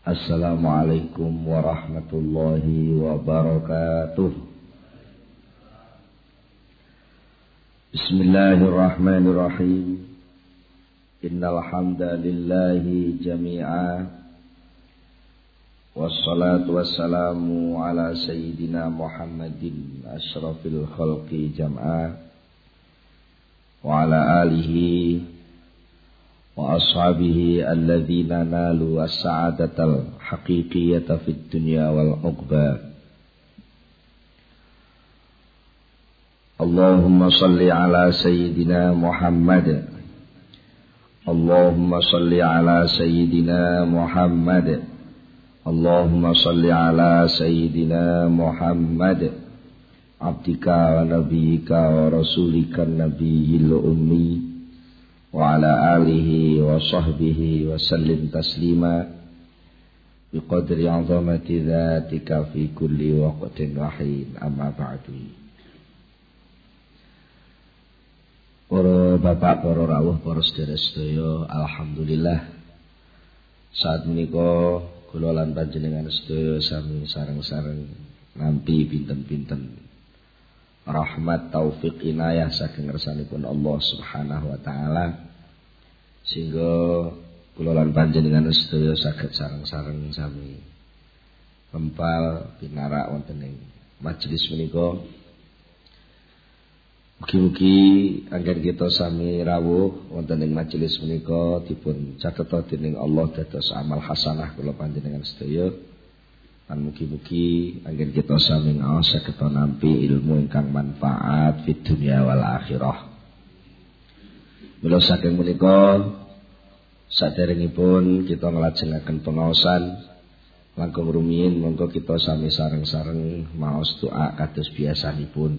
Assalamualaikum warahmatullahi wabarakatuh. Bismillahirrahmanirrahim. Innal hamdalillahi jami'a. Wassalatu wassalamu ala sayyidina Muhammadin asyrafil khalqi jam'a wa ala alihi wa ashabihi alladhina nalu as-sa'adatal haqiqiyata fid dunya wal uqba. Allahumma salli ala sayyidina Muhammad. Allahumma salli ala sayyidina Muhammad. Allahumma salli ala sayyidina Muhammad abdika wa nabiyyika wa rasulika nabiyil ummi wa ala alihi wa sahbihi wa sallim taslima biqadri azamati dhatika fi kulli waqtin wahin amma ba'du. Para bapak, para rawuh, para sedherek-sedaya, alhamdulillah saat menika kula lan panjenengan sedaya sami sareng-sareng nampi pinten-pinten rahmat taufik inayah saking ngersanipun Allah Subhanahu wa taala sehingga kula lan panjenengan sedaya saged sareng-sareng sami kempal pinarak wonten ing majelis menika. Mugi-mugi anggen kita sami rawuh wonten ing majelis menika dipun cateta dening Allah dados amal hasanah kula panjenengan sedaya. Lan mugi-mugi anggen kita sami ngaos saged nampi ilmu ingkang manfaat fid dunya wal akhirah. Mula saking menika saderengipun kita nglajengaken pengaosan langkung rumiyin monggo kita sami sareng-sareng maos doa kados biasanipun.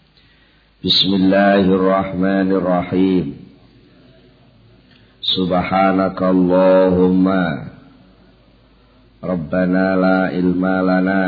Bismillahirrahmanirrahim. Subhanakallahumma Rabbana la ilma lana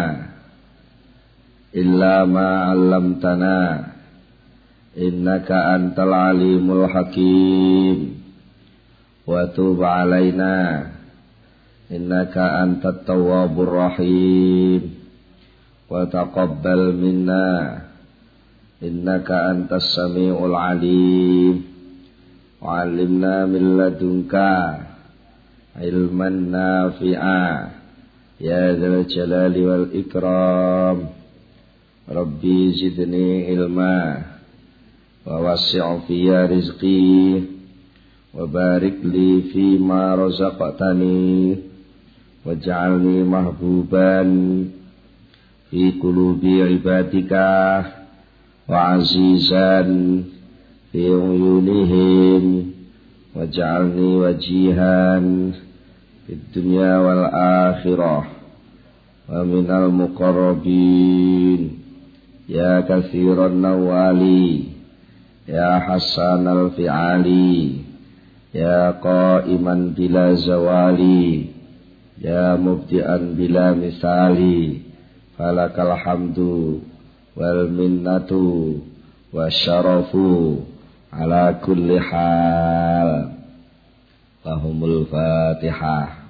illa ma 'allamtana innaka antal alimul hakim wa tub 'alaina innaka antat tawwabur rahim wa taqabbal minna innaka antas samiul alim wa 'allimna min ladunka ilman nafi'a ya dzal jalali wal ikram. Rabbi zidni ilma wa wasi' fiyya rizqi wa barik li fi ma razaqtani waj'alni mahbuban fi qulubi ibadika wa azizan fi uyunihim waj'alni wajihan fid dunya wal akhirah wa minal muqarrabin ya katsiran nawali ya hasanal fi'ali ya qa'iman bila zawali ya mubdi'an bila misali falakal hamdu wal minnatu wasyarafu ala kulli hal. Lahumul Fatihah.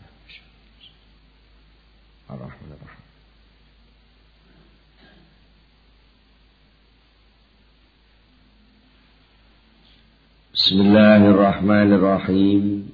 Ar-Rahmanir-Rahim. Bismillahirrahmanirrahim.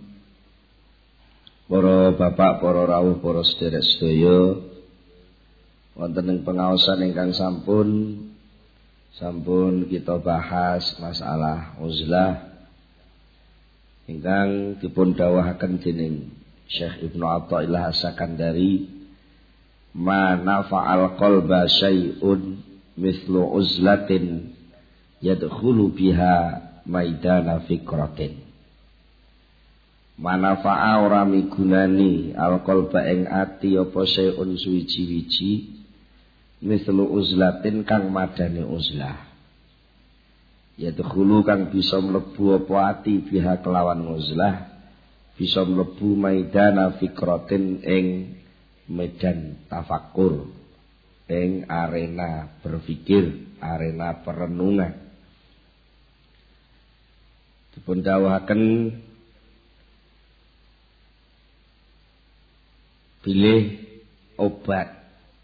Para bapak, para rawuh, para sedherek sedaya, wonten ing pengaosan ingkang sampun kita bahas masalah uzlah ingkang dipun dawuhaken dening Syekh Ibnu Athaillah As-Sakandari, ma nafa'al qalba syai'un mithlu uzlatin yadkhulu biha maidana fikratin. Manafa'a ora migunani al-qalba ing ati apa syai'un suwiji-wiji mithlu uzlatin kang madane uzlah. Yadkhulu kang bisa mlebu apa ati biha kelawan uzlah bisa mlebu maidana fikratin ing medan tafakkur, ing arena berpikir, arena perenungan. Dipun dawuhaken bilih obat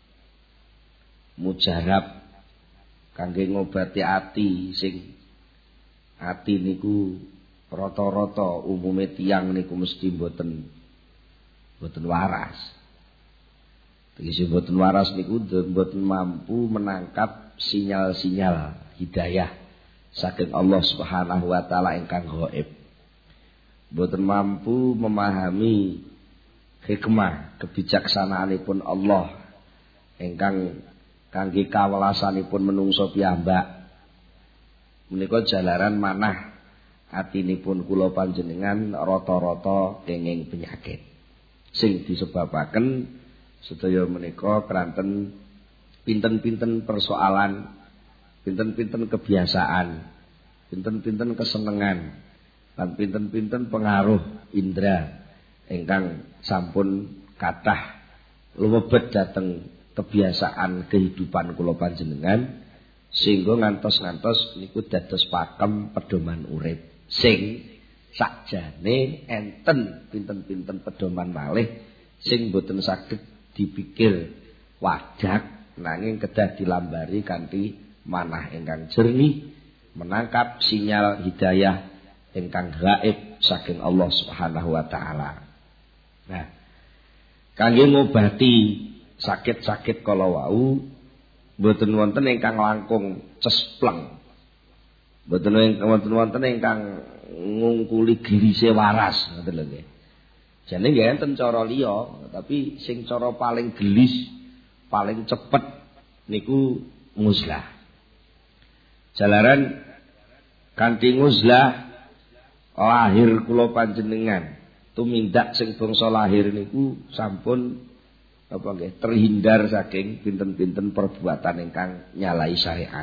mujarab kangge ngobati ati sing ati niku rata-rata umume tiyang niku mesti mboten waras. Tegese mboten waras niku mboten mampu menangkap sinyal-sinyal hidayah saking Allah Subhanahu wa taala ingkang gaib. Mboten mampu memahami hikmah kebijaksanaanipun Allah ingkang kangge kawelasanipun menungso piyambak. Menika jalaran manah atinipun kula panjenengan rata-rata kenging penyakit sing disebabaken sedaya menika kranten pinten-pinten persoalan, pinten-pinten kebiasaan, pinten-pinten kesenengan, lan pinten-pinten pengaruh indra ingkang sampun kathah lumebet dhateng kebiasaan kehidupan kula panjenengan sehingga ngantos-ngantos niku dados pakem pedoman urip sing sakjane enten pinten-pinten pedoman malih sing boten saged dipikir wadak nanging kedah dilambari kanthi manah ingkang jernih menangkap sinyal hidayah ingkang gaib saking Allah Subhanahu wa taala. Nah, kangge ngobati sakit-sakit kala wau mboten wonten ingkang langkung cespleng. Mboten wonten ingkang ngungkuli girise waras ngoten lho nggih. Jane nggih enten cara liya, tapi sing cara paling gelis, paling cepet niku nguzlah. Jalaran kanthi nguzlah lahir kula panjenengan tumindak sing bangsa lahir niku sampun apa nggih terhindar saking pinten-pinten perbuatan ingkang nyalai syariat.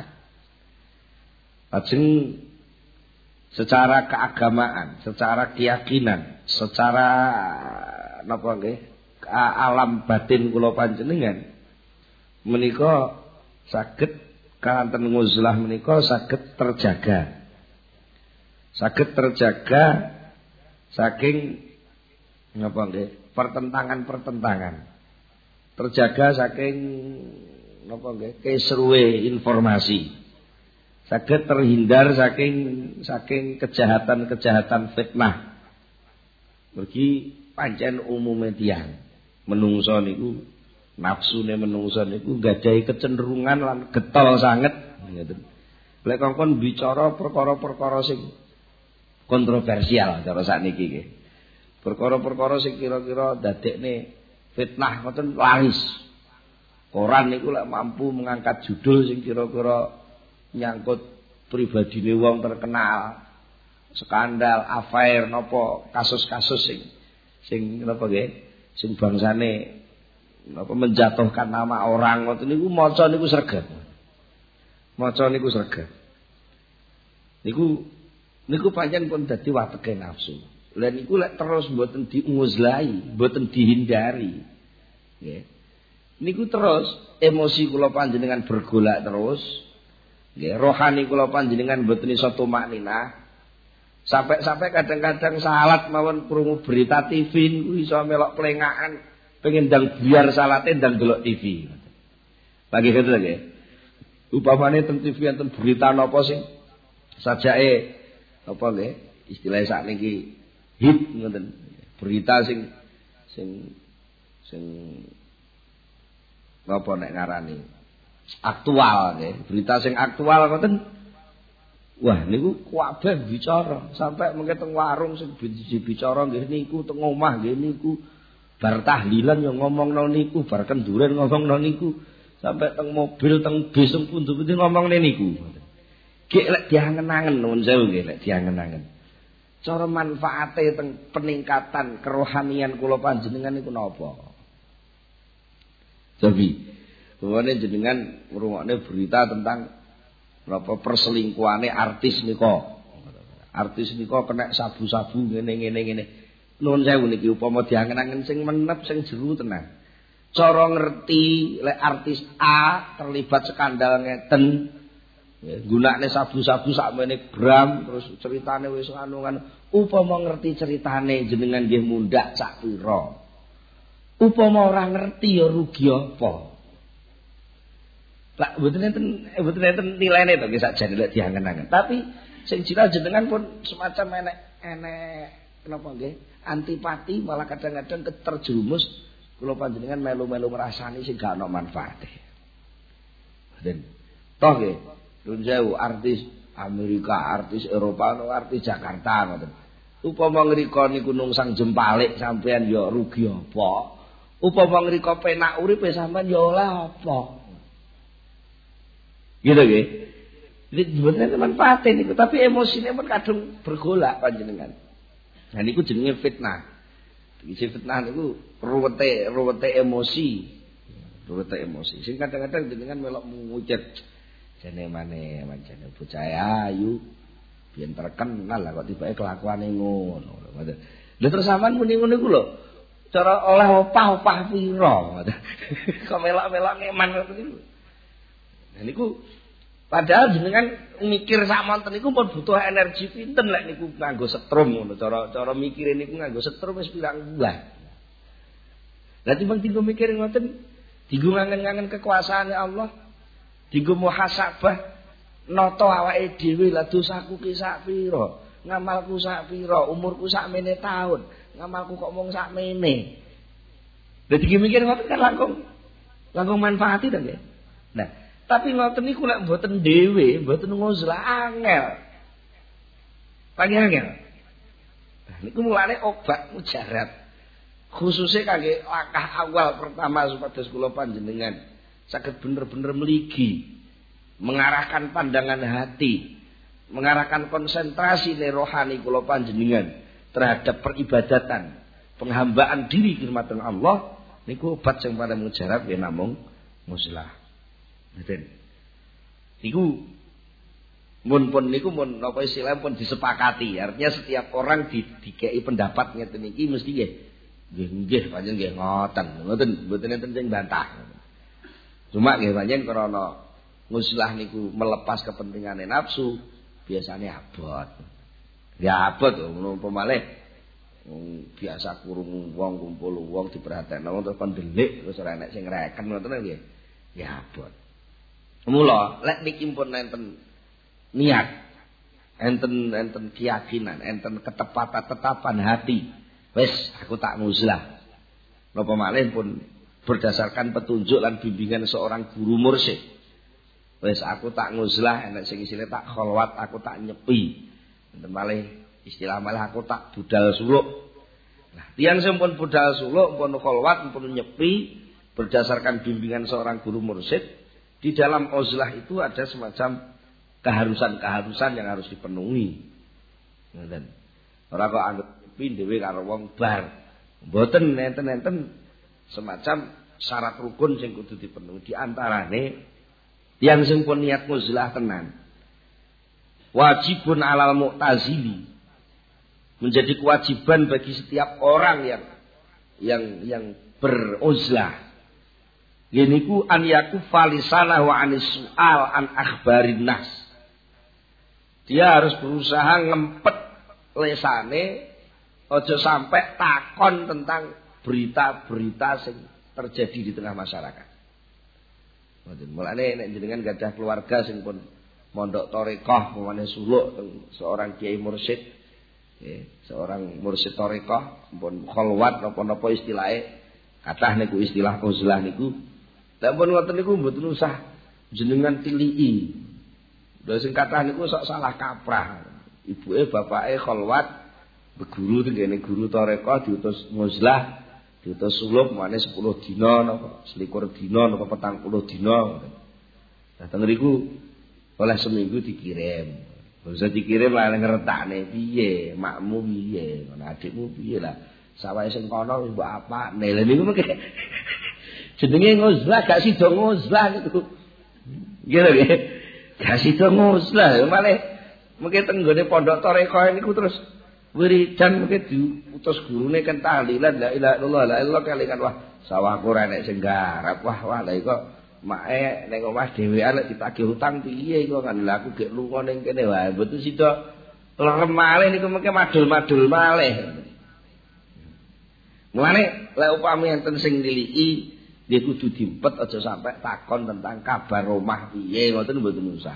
Lajeng secara keagamaan, secara keyakinan, secara napa nggih alam batin kula panjenengan menika saged kanten nguzlah menika saged terjaga. Saged terjaga saking napa nggih pertentangan-pertentangan. Terjaga saking napa nggih kesruwe informasi. Saged terhindar saking kejahatan-kejahatan fitnah. Mergi pancen umume tiyang menungso niku nafsune menungso niku gadahi kecenderungan lan getol sanget ngoten. Lek kongkon bicara perkara-perkara sing kontroversial cara sakniki nggih. Perkara-perkara sing kira-kira dadekne fitnah ngoten laris. Koran niku lek mampu mengangkat judul sing kira-kira nyangkut pribadine wong terkenal, skandal, affair napa kasus-kasus sing napa nggih, sing bangsane napa menjatuhkan nama orang ngoten niku maca niku sregep. Maca niku sregep. Niku pancen pun dadi wateke nafsu. Lah niku lek terus mboten diunguzlahi, mboten dihindari. Nggih. Niku terus emosi kula panjenengan bergolak terus. Nggih, rohani kula panjenengan mboten iso tumakninah. Sampai kadang-kadang salat mawon krungu berita TV niku iso melok plengakan, pengen ndang biar salate ndang delok TV. Lagi gitu nggih. Upamane teng TV enten berita napa sing sajake apa nggih, istilah sakniki hit ngoten. Berita sing apa nek ngarani aktual nggih. Berita sing aktual ngoten. Wah niku kabeh bicara, sampai mengke teng warung sing bicara nggih niku, teng omah nggih niku, bar tahlilan yo ngomongno niku, bar kenduren ngomongno niku, sampai teng mobil, teng bis, teng pundi-pundi ngomongne niku. Nggih lek diangen-angen nuwun sewu nggih lek diangen-angen. Cara manfaate teng peningkatan kerohanian kula panjenengan niku napa? Jadi, bahwane jenengan ngrungokne berita tentang berapa perselingkuhane artis nika. Artis nika kena sabu-sabu ngene. Nuwun sewu niki upama diangen-angen sing menep sing jero tenan. Cara ngerti lek artis A terlibat skandal ngeten, gunakne sabu-sabu sakmene gram terus ceritane wis anu upama ngerti ceritane jenengan nggih mundhak sak pira. Upama ora ngerti ya rugi apa? Lah mboten enten nilainya to nggih sakjane lek diangen-angen. Tapi sing jina jenengan pun semacam enek kenapa nggih? Antipati malah kadang-kadang terjerumus kula panjenengan melu-melu ngrasani sing gak ana manfaate. Dan toh nggih, nuwun sewu artis Amerika, artis Eropa, artis Jakarta ngoten. Upama ngrika niku nungsang jempalik sampean ya rugi apa? Upama ngrika penak uripe sampean ya oleh apa? Gitu nggih. Jadi sebenarnya manfaate niku, tapi emosine pun kadung bergolak panjenengan. Nah niku jenenge fitnah. Iki fitnah niku ruwete emosi. Ruwete emosi. Sing kadang-kadang jenengan melok ngucet jane maneh mancane bocah ayu biyen terkenal lah kok tibake kelakuane ngono lho. Lha terus sampean muni ngono iku lho. Cara oleh opah pira ngoten. Kok melok-melok ngeman ngoten niku. Nah niku padahal jenengan mikir sakmonten niku pun butuh energi pinten lek niku nganggo setrum ngono. Cara mikire niku nganggo setrum wis pirang bulan. Lah timbang tinggo mikir ngoten, dienggo ngangen-ngangen kekuasaane Allah. Dienggo muhasabah nata awake dhewe lah dosaku ki sak pira, ngamalku sak pira, umurku sak mene taun, ngamalku kok mung sak mene. Dadi mikir ngoten kan langkung manfaati to nggih. Nah, tapi ngoten niku lek mboten dhewe, mboten nguzlah angel. Angel. Nah, niku mulane obat mujarab. Khususnya kangge langkah awal pertama supados kula panjenengan saged bener-bener meligi, mengarahkan pandangan hati, mengarahkan konsentrasi rohani kula panjenengan terhadap peribadatan, penghambaan diri khidmatan Allah niku obat sing paling mujarab ya namung muslah. Ngoten. Niku mun napa istilah pun disepakati. Artinya setiap orang dikei pendapat ngeten iki mesti nggih panjenengan nggih ngoten mboten enten sing bantah. Cuma nggih panjenengan krana nguslah niku melepas kepentingane nafsu, biasanya abot. Ya abot ngono pemalih biasa kurung wong kumpul wong diperhatekno wong terus kon delik terus ora enek sing ngreken ngoten nggih. Ya abot. Mula lek niki pun enten niat, enten keyakinan, enten ketetapan hati. Wis aku tak nguslah. Napa malih pun berdasarkan petunjuk dan bimbingan seorang guru mursyid. Wis aku tak nguzlah enek sing isine tak kholwat, aku tak nyepi. Enten malih istilah malah aku tak budal suluk. Nah, tiyang sing pun budal suluk, pun kholwat, pun nyepi berdasarkan bimbingan seorang guru mursyid, di dalam uzlah itu ada semacam keharusan-keharusan yang harus dipenuhi. Ngoten. Ora kok anggap nyepi dhewe karo wong bar. Mboten enten semacam syarat rukun sing kudu dipenuhi. Di antarane yang sing pun niat nguzlah tenan wajibun alal mu'tazili, menjadi kewajiban bagi setiap orang yang beruzlah yeniku an yakufa lisanah wa anis su'al an akhbarin nas. Dia harus berusaha ngempet lesane aja sampai takon tentang berita-berita yang terjadi di tengah masyarakat. Mulane nek jenengan gadah keluarga sing pun mondok tarekah pemane suluk seorang kiai mursyid, seorang mursyid tarekah pun kholwat napa-napa istilahe, kathah niku istilah uzlah niku. Lah pun ngoten niku mboten usah jenengan tilii. Lha sing kathah niku sok salah kaprah. Ibuke bapake kholwat beguru tengene guru tarekah diutus nguzlah, diutus suluk mane 10 dina napa 21 dina napa 40 dina. Nah teng riku oleh seminggu dikirim. Bisa dikirim lah ngretakne piye, makmu piye, adikmu piye lah. Sawahe sing kono mbok apa? Lha niku mengke jenenge nguzlah gak sida nguzlah niku. Nggih lho nggih. Gak sida nguzlah malah mengke teng gone pondok tarekah niku terus wiridan mungkin diutus gurune kan tahlilan la ilaha illallah la ilaha kalikan wah sawahku ora nek sing garap wah lha iku make ning omah dhewean lek ditagih utang piye iku kan lha aku gek lunga ning kene wae mboten sida lerem malih niku mengke madul-madul malih. Mulane lek upami enten sing niliki nggih kudu diempet aja sampai takon tentang kabar omah piye ngoten mboten usah.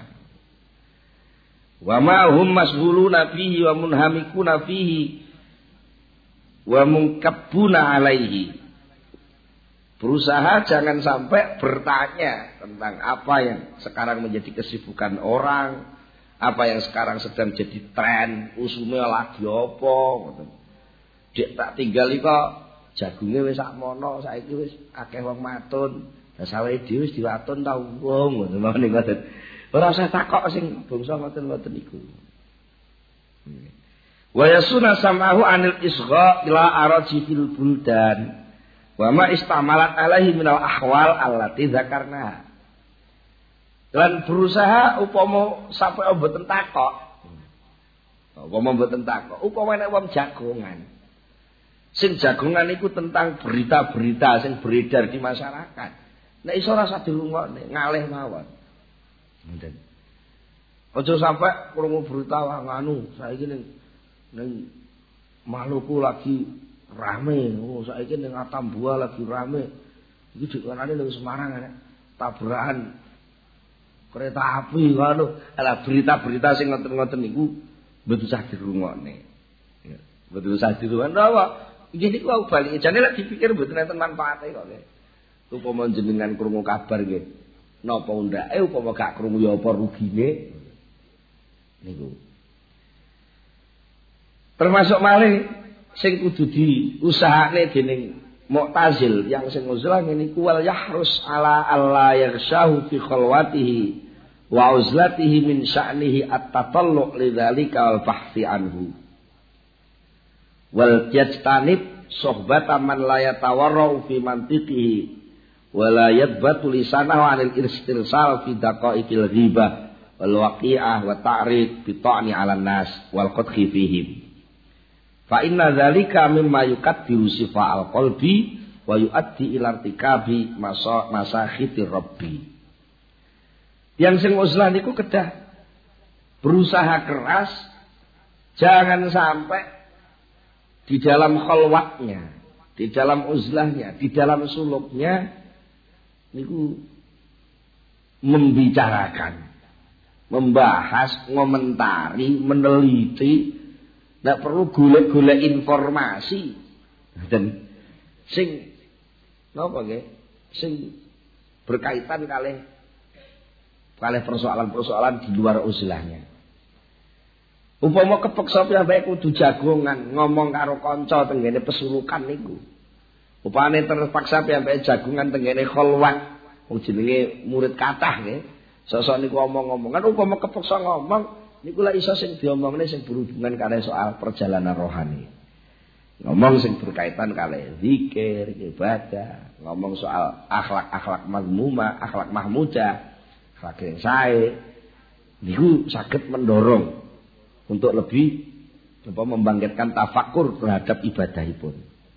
Wa ma hum masghuluna fihi wa munhamikuna fihi wa munkabbuna alaihi. Berusaha jangan sampai bertanya tentang apa yang sekarang menjadi kesibukan orang, apa yang sekarang sedang jadi tren, usume lagi apa ngoten. Dek tak tinggal kok jagunge wis sakmono, saiki wis akeh wong matun. Lah sawehe dhewe wis diwatun ta wong ngoten ngoten. Ora usah takok sing bangsa ngoten-ngoten iku. Wa yasuna samahu anil isgha ila araji fil buldan. Wa ma istamalat alaihi minal ahwal allati dzakarna. Lan berusaha upama sampai mboten takok. Upama mboten takok, upama nek wong jagongan. Sing jagongan iku tentang berita-berita sing beredar di masyarakat. Nek iso rasa dirungokne, ngalih mawon. Ngoten. Aja sampai krungu berita wah nganu, saiki ning Maluku lagi rame, saiki ning Atambua lagi rame. Iki dikonane ning Semarang ana tabrakan kereta api ngono. Ala berita-berita sing ngoten-ngoten niku mboten usah dirungokne. Ya, mboten usah dirungokne apa? Iki niku wau bali jane lek dipikir mboten enten manfaate kok nggih. Upama jenengan krungu kabar nggih. Napa undake upama gak krungu ya apa rugine. Niku. Termasuk malih sing kudu diusahakne dening Mu'tazil yang sing uzlah ngene iku wal yahrus ala alla yaghshahu fi khalwatihi wa uzlatihi min sya'nihi at-tatallu' lidzalika wal bahthi anhu. Wal yajtanib sohbata man la yatawarra'u fi mantiqihi wa la yadbatu lisanahu 'anil istirsal fi daqaiqil ghibah wal waqi'ah wa ta'rid bi ta'ni 'alan nas wal qadhi fihim. Fa inna dzalika mimma yukaddiru sifa'al qalbi wa yuaddi ila irtikabi masakhitir rabbi. Yang sing uzlah niku kedah berusaha keras jangan sampai di dalam khalwatnya, di dalam uzlahnya, di dalam suluknya niku membicarakan, membahas, ngomentari, meneliti, ndak perlu golek-golek informasi dan sing napa nggih, sing berkaitan kalih persoalan-persoalan di luar uzlahnya. Upama kepeksa piyambake kudu jagongan ngomong karo kanca tenggene pesulukan niku. Upane terpaksa piyambake jagongan tenggene khalwat wong jenenge murid kathah nggih. Sosok niku omong-omong. Kan upama kepeksa ngomong niku lek iso sing diomongne sing berhubungan karo soal perjalanan rohani. Ngomong sing berkaitan karo zikir, ibadah, ngomong soal akhlak-akhlak mazmumah, akhlak mahmudah, akhlak yang sae. Niku saged mendorong untuk lebih membangkitkan tafakur terhadap ibadahipun.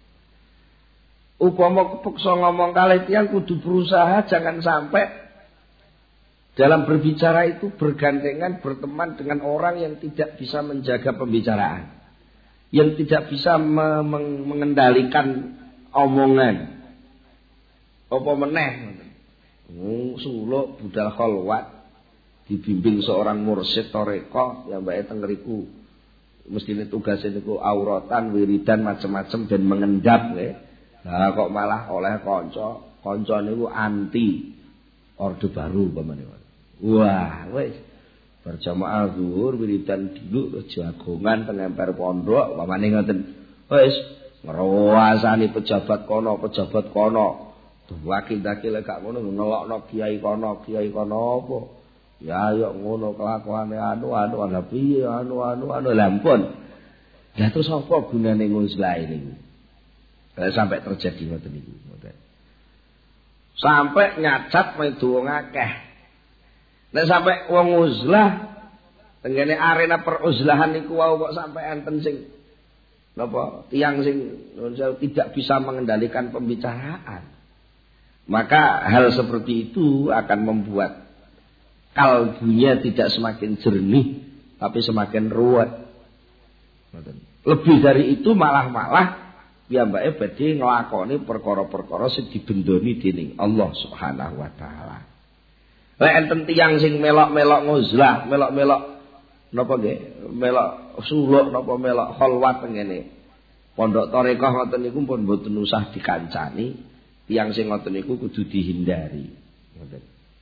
Upama kepeksa ngomong kalih tiyang kudu berusaha jangan sampai dalam berbicara itu bergandengan berteman dengan orang yang tidak bisa menjaga pembicaraan, yang tidak bisa mengendalikan omongan. Apa meneh suluk budal khalwat dibimbing seorang mursyid toreko yang bae teng ngriku mestine tugase niku auratan wiridan macam-macam dan mengendap nggih. Lah kok malah oleh kanca niku anti orde baru pamane. Wah, wis berjamaah zuhur wiridan dulu jagongan teng emper pondok pamane ngoten. Wis ngrowasani pejabat kono. Wakil-wakil gak ngono ngelokno kiai kono apa. Ya yo ngono kelakuane anu piye anu lampun. Lah terus apa gunane nguzlah niku? Sampai terjadi ngoten niku. Sampai nyacat medu wong akeh. Nek sampai wong uzlah tenggene arena peruzlahan niku wau kok sampai enten sing napa tiyang sing tidak bisa mengendalikan pembicaraan. Maka hal seperti itu akan membuat kalbunya tidak semakin jernih tapi semakin ruwet. Lebih dari itu malah piyambake badhe nglakoni perkara-perkara sing dibendoni dening Allah Subhanahu wa taala. Lek enten tiyang sing melok-melok nguzlah, melok-melok napa nggih? Melok suluk napa melok khalwat ngene. Pondok tarekah ngoten niku pun mboten usah dikancani. Tiyang sing ngoten niku kudu dihindari. Ngoten.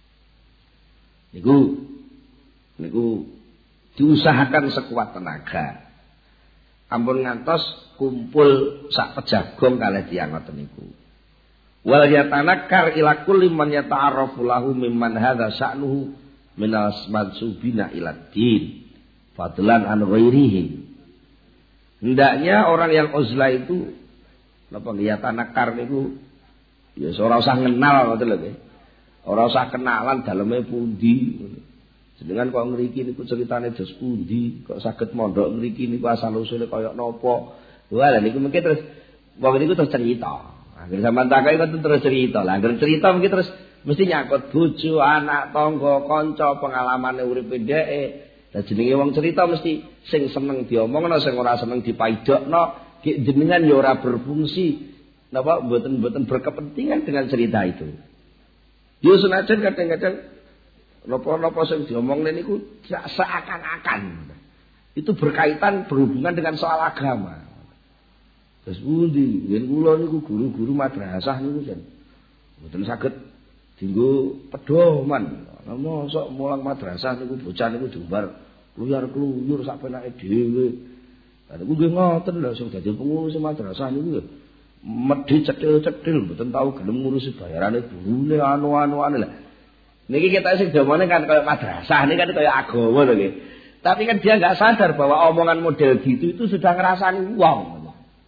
Niku diusahakan sekuat tenaga. Ampun ngantos kumpul sak pejagong kalih tiyang ngoten niku. Wal yatanakkar ila kulli man yata'arrafu lahu mimman hadza sya'nuhu minal mansubina ila din fadlan an ghairihi. Hendaknya orang yang uzlah itu napa nggih yatanakkar niku ya ora usah ngenal ngoten lho nggih. Ora usah kenalan daleme pundi. Jenengan kok ngriki niku ceritane dos pundi, kok saged mondok ngriki niku asal usule kaya napa. Wah, niku mungkin terus wong niku terus cerita. Akhir sampean takai kok terus cerita. Lah anggere cerita mungkin terus mesti nyangkut bojo, anak, tangga, kanca, pengalamane uripe dheke. Lah jenenge wong cerita mesti sing seneng diomongno, sing ora seneng dipaidokno, ki jenengan ya ora berfungsi napa mboten berkepentingan dengan cerita itu. Yo senajan kadang-kadang napa-napa sing diomongne niku seakan-akan itu berkaitan berhubungan dengan soal agama. Terus pundi yen kula niku guru-guru madrasah niku jan mboten saged dienggo pedoman. Mosok mulang madrasah niku bocah niku diumbar kluyur-kluyur sak penake dhewe. Lah niku nggih ngoten lho sing dadi pengurus madrasah niku medhi cetil-cetil mboten tau gelem ngurusi bayarane gurune anu-anuane lah. Niki kita sing domone kan kaya madrasah, niki kan kaya agama lho nggih. Tapi kan dia enggak sadar bahwa omongan model gitu itu sudah ngrasani wong.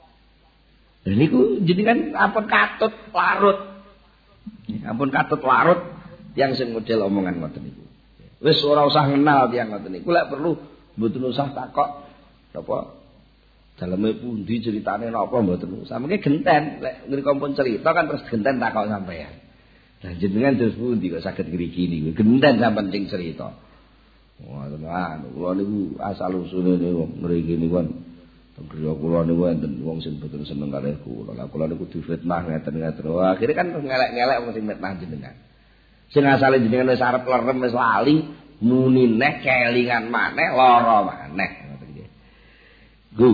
Lha niku jenengan ampun katut larut. Ampun katut larut yang sing model omongan ngoten niku. Wis ora usah ngenal tiyang ngoten niku. Lek perlu mboten usah takok napa daleme pundi ceritane napa mboten usah. Mengke genten lek ngriko pun cerita kan terus genten takok sampean. Lah jenengan terus pundi kok saged ngriki niku. Genten sampean sing cerita. Wah, tenan kula niku asal usule niku mriki niku kan griya kula niku enten wong sing boten seneng kalih kula. Lah kula niku difitnah ngeten-ngeten. Wah, akhire kan ngelek-ngelek wong sing fitnah jenengan. Sing asale jenengan wis arep lerem wis lali, muni neh kelingan maneh lara maneh ngoten nggih. Gu.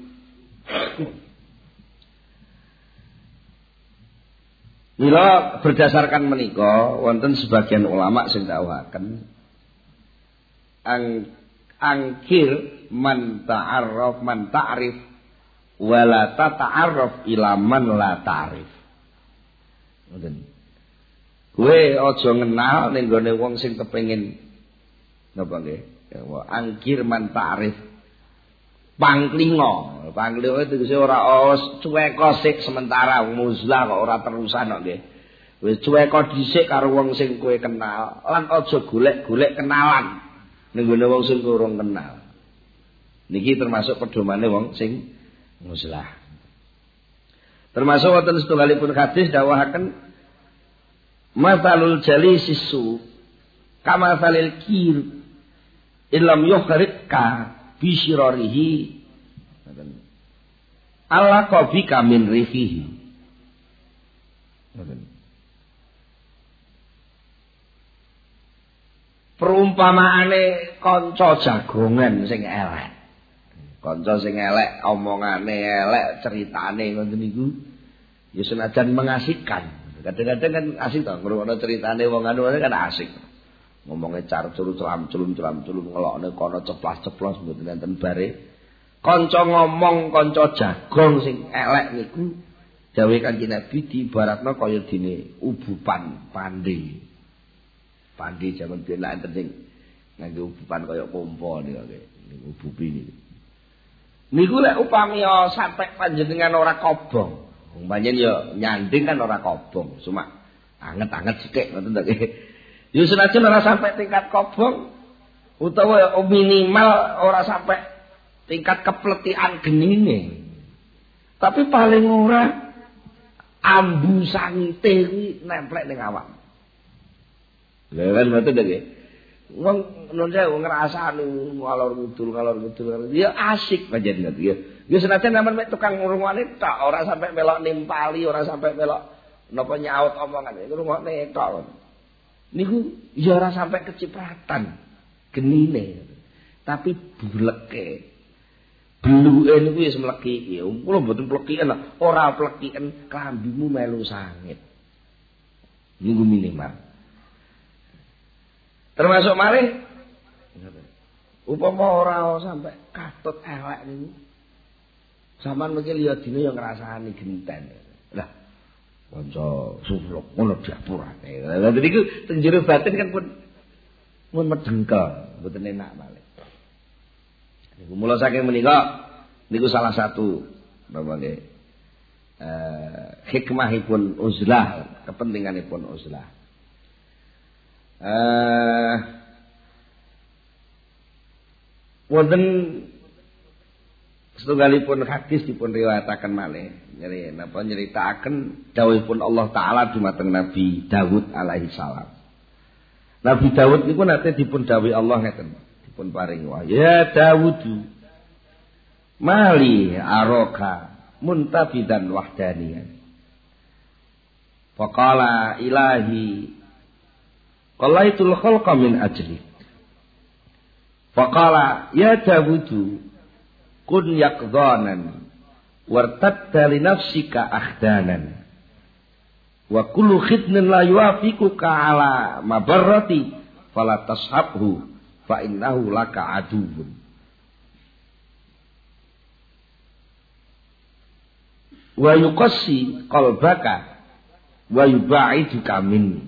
Mila berdasarkan menika wonten sebagian ulama sing dawuhaken angkir man ta'arraf man ta'rif wala tata'arraf ila man la ta'rif. Ngoten. Kowe aja ngenal ning gone wong sing kepengin napa nggih? Angkir man ta'rif. Pangklingo itu tegese ora cuweka sik sementara muzlah kok ora terusan kok nggih. Wis cuweka dhisik karo wong sing kowe kenal lan aja golek-golek kenalan ning gone wong sing urung kenal. Niki termasuk pedomane wong sing muzlah. Termasuk wonten setunggalipun hadis dawuhaken matalul jalisisu kama salil kir illam yukhrika bisyirarihi Allah qabika min rifihi. Perumpamaane kanca jagongan sing elek. Kanca sing elek omongane elek, ceritane ngoten niku ya senajan mengasihkan. Kadang-kadang kan asik to ngrungokno ceritane wong anu kan asik. Ngomongnya carcul celam-celum ngelokne kono ceplas-ceplos mboten enten bare. Kanca ngomong kanca jagong sing elek niku dawuh Kanjeng Nabi diibaratna kaya dene ubupan pandi. Pandi jaman biyen enten sing nganggo ubupan kaya pompa niku ubupi niku. Niku lek upami sampe panjenengan ora kobong. Umpamane ya nyanding kan ora kobong, cuma anget-anget sithik ngoten to nggih. Ya senajan ora sampai tingkat kobong utawa minimal ora sampai tingkat kepletikan genine. Tapi paling ora ambu sangite kuwi nemplek ning awak. Lha kan ngoten nggih. Wong nonse ngrasani ngalor ngidul ya asik pancen ngoten ya. Ya senajan sampean mek tukang ngrungokne tok, ora sampai melok nimpali, ora sampai melok napa nyaut omongan, ngrungokne tok. Niku ya ora sampai kecipratan genine. Tapi buleke. Bluke niku wis mleki iki. Kula mboten plekiken, ora plekiken klambimu melu sangit. Niku minimal. Termasuk malih upama ora sampai katut elek niku. Sampeyan mesti liya dina ya ngrasani genten. Lah, kanca suluk ngono diapurane. Lah niku teng jero batin kan pun medengkel, mboten enak malih. Niku mula saking menika niku salah satu napa nggih hikmahipun uzlah, kepentinganipun uzlah. Wonten setunggalipun hadis dipun riwayataken malih nyritakaken dawuhipun Allah taala dumateng Nabi Daud alaihi salam. Nabi Daud niku nate dipun dawuhi Allah ngeten, dipun paringi wahyu, ya Daud mali aroka muntafidan wahdaniyan. Faqala ilahi qalaitul khalqa min ajli. Faqala ya Dawudu kun yaqdanan wartadda li nafsika ahdanan wa kullu khidnin la yuafiquka ala mabarrati fala tashabhu fa innahu laka aduwwun wa yuqassi qalbaka wa yubaiduka minni.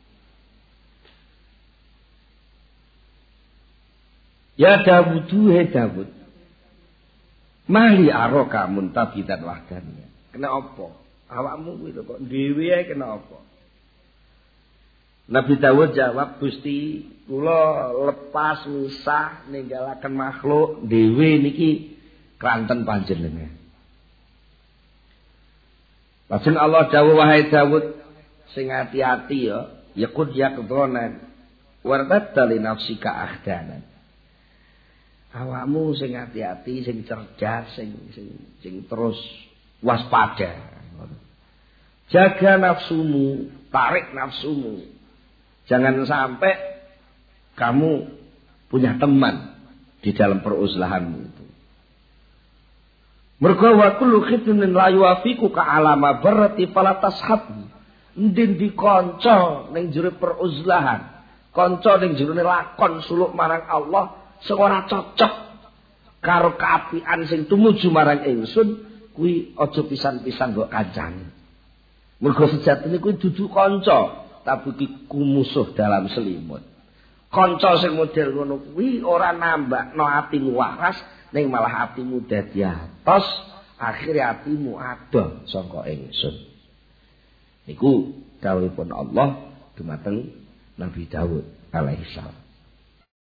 Ya Dawudu he Dawud mali aroka muntafidan wahdaniya. Kena apa? Awakmu kuwi kok dhewe ae kena apa? Nabi Dawud jawab, Gusti, kula lepas misah ninggalaken makhluk dhewe niki kranten panjenengan. Lajeng Allah dawuh wahai Dawud sing ati-ati ya, yaqud yaqdhanan wartadda li nafsika ahdanan. Awakmu sing hati-hati, sing cerdas, sing terus waspada. Jaga nafsumu, tarik nafsumu. Jangan sampai kamu punya teman di dalam peruzlahanmu itu. Mergo wa kullu khidmin la yuafiqu ka alama barati fala tashabhu. Ndin dikanca ning jero peruzlahan, kanca ning jero lakon suluk marang Allah sing ora cocok karo kaapian sing tumuju marang ingsun kuwi aja pisan-pisan mbok kancani. Mergo sejatine kuwi dudu kanca, tapi musuh dalam selimut. Kanca sing model ngono kuwi ora nambakno atimu waras, ning malah atimu dadi atos, akhire atimu adoh saka ingsun. Niku dawuhipun Allah dumateng Nabi Daud alaihi salam.